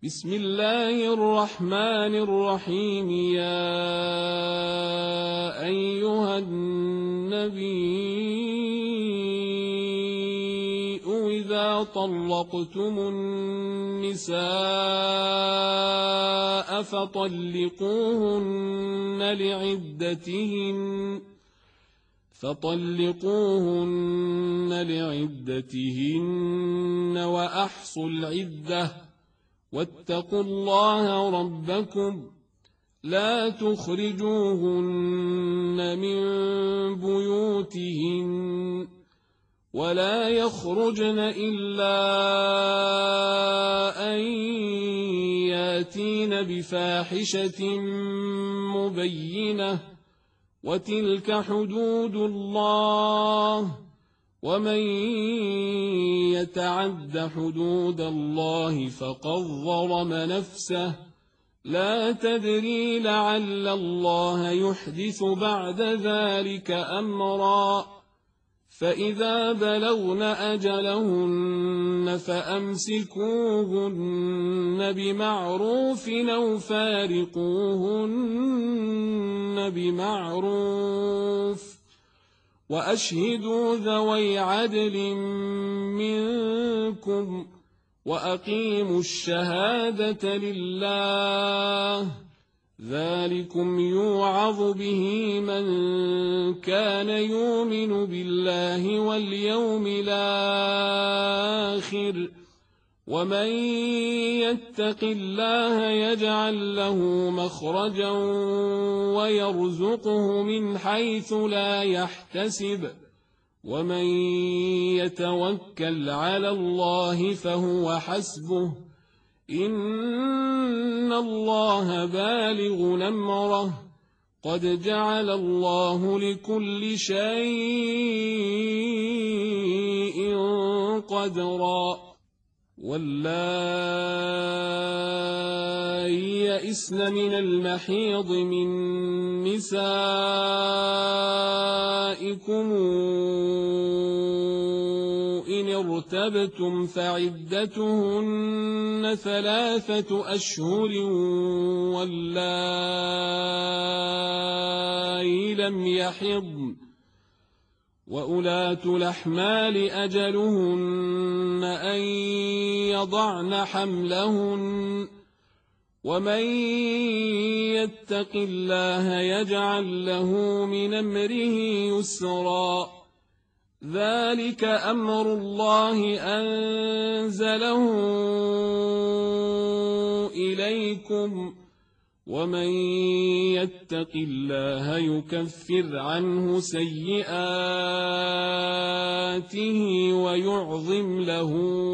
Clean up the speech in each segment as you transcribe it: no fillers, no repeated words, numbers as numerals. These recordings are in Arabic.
بسم الله الرحمن الرحيم. يا أيها النبي إذا طلقتم النساء فطلقوهن لعدتهن وأحصوا العدة واتقوا الله ربكم لا تخرجوهن من بيوتهن ولا يخرجن إلا أن ياتين بفاحشة مبينة وتلك حدود الله ومن يتعد حدود الله فقد ظلم نفسه لا تدري لعل الله يحدث بعد ذلك أمرا. فإذا بلغن أجلهن فأمسكوهن بمعروف أو فارقوهن بمعروف وأشهدوا ذوي عدل منكم وأقيموا الشهادة لله ذلكم يوعظ به من كان يؤمن بالله واليوم الآخر ومن يتق الله يجعل له مخرجا ويرزقه من حيث لا يحتسب ومن يتوكل على الله فهو حسبه إن الله بالغ أمره قد جعل الله لكل شيء قدرا. واللائي يئسن من المحيض من نسائكم إن ارتبتم فعدتهن 3 أشهر واللائي لم يحضن وأولاة الأحمال أجلهن أن يضعن حملهن ومن يتق الله يجعل له من أمره يسرا ذلك أمر الله أنزله إليكم ومن يتق الله يكفر عنه سيئاته ويعظم له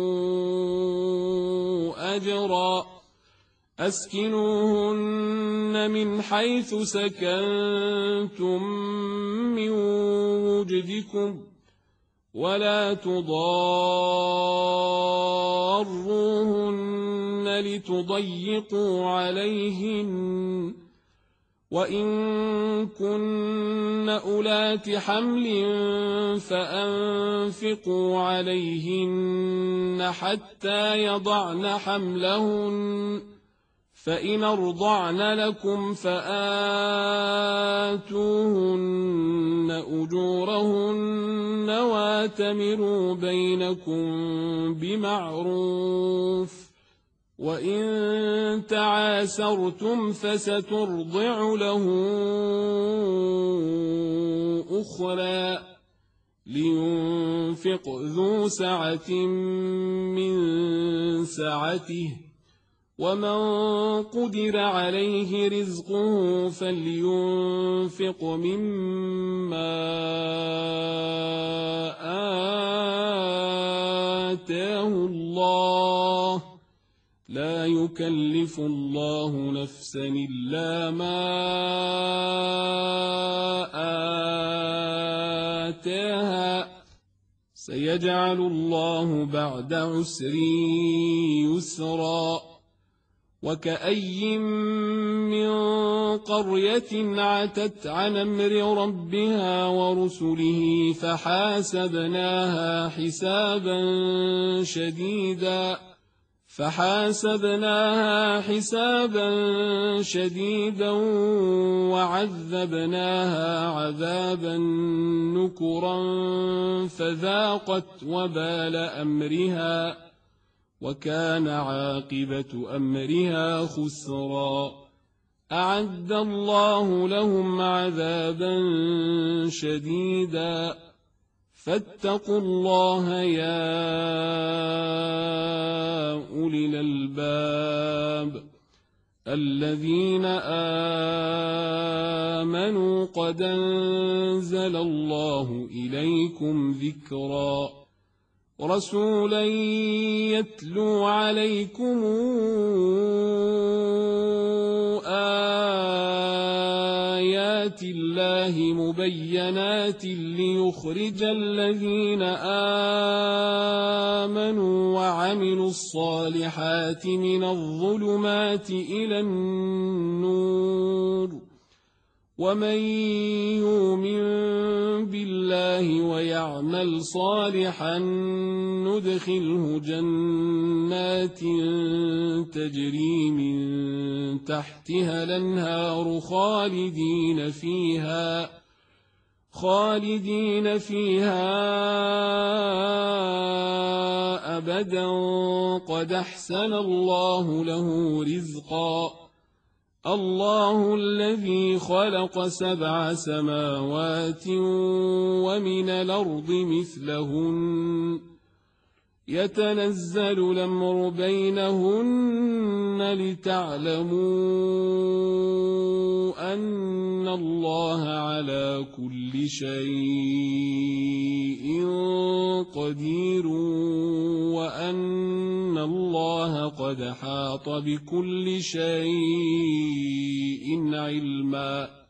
أجرا. أسكنوهن من حيث سكنتم من وجدكم ولا تضاروهن لتضيقوا عليهن وإن كن أولات حمل فأنفقوا عليهن حتى يضعن حملهن فإن أرضعن لكم فآتوهن أجورهن واتمروا بينكم بمعروف وإن تعاسرتم فسترضع له أخرى لينفق ذو سعة من سعته ومن قدر عليه رزقه فلينفق مما آتاه الله لا يكلف الله نفسا إلا ما آتاها سيجعل الله بعد عسر يسرا. وكأي من قرية عتت عن أمر ربها ورسله فحاسبناها حسابا شديدا فحاسبناها حسابا شديدا وعذبناها عذابا نكرا فذاقت وبال أمرها وكان عاقبة أمرها خسرا. أعد الله لهم عذابا شديدا فاتقوا الله يا أولي الألباب الذين آمنوا قد أنزل الله إليكم ذكرا رسولا يتلو عليكم آيات الله مبينات ليخرج الذين آمنوا وعملوا الصالحات من الظلمات إلى النور ومن يؤمن بالله ويعمل صالحا ندخله جنات تجري من تحتها الأنهار خالدين فيها أبدا قد أحسن الله له رزقا. الله الذي خلق 7 سماوات ومن الأرض مثلهن يتنزل الأمر بينهن لتعلموا أن الله على كل شيء قدير وأن الله قد حاط بكل شيء علما.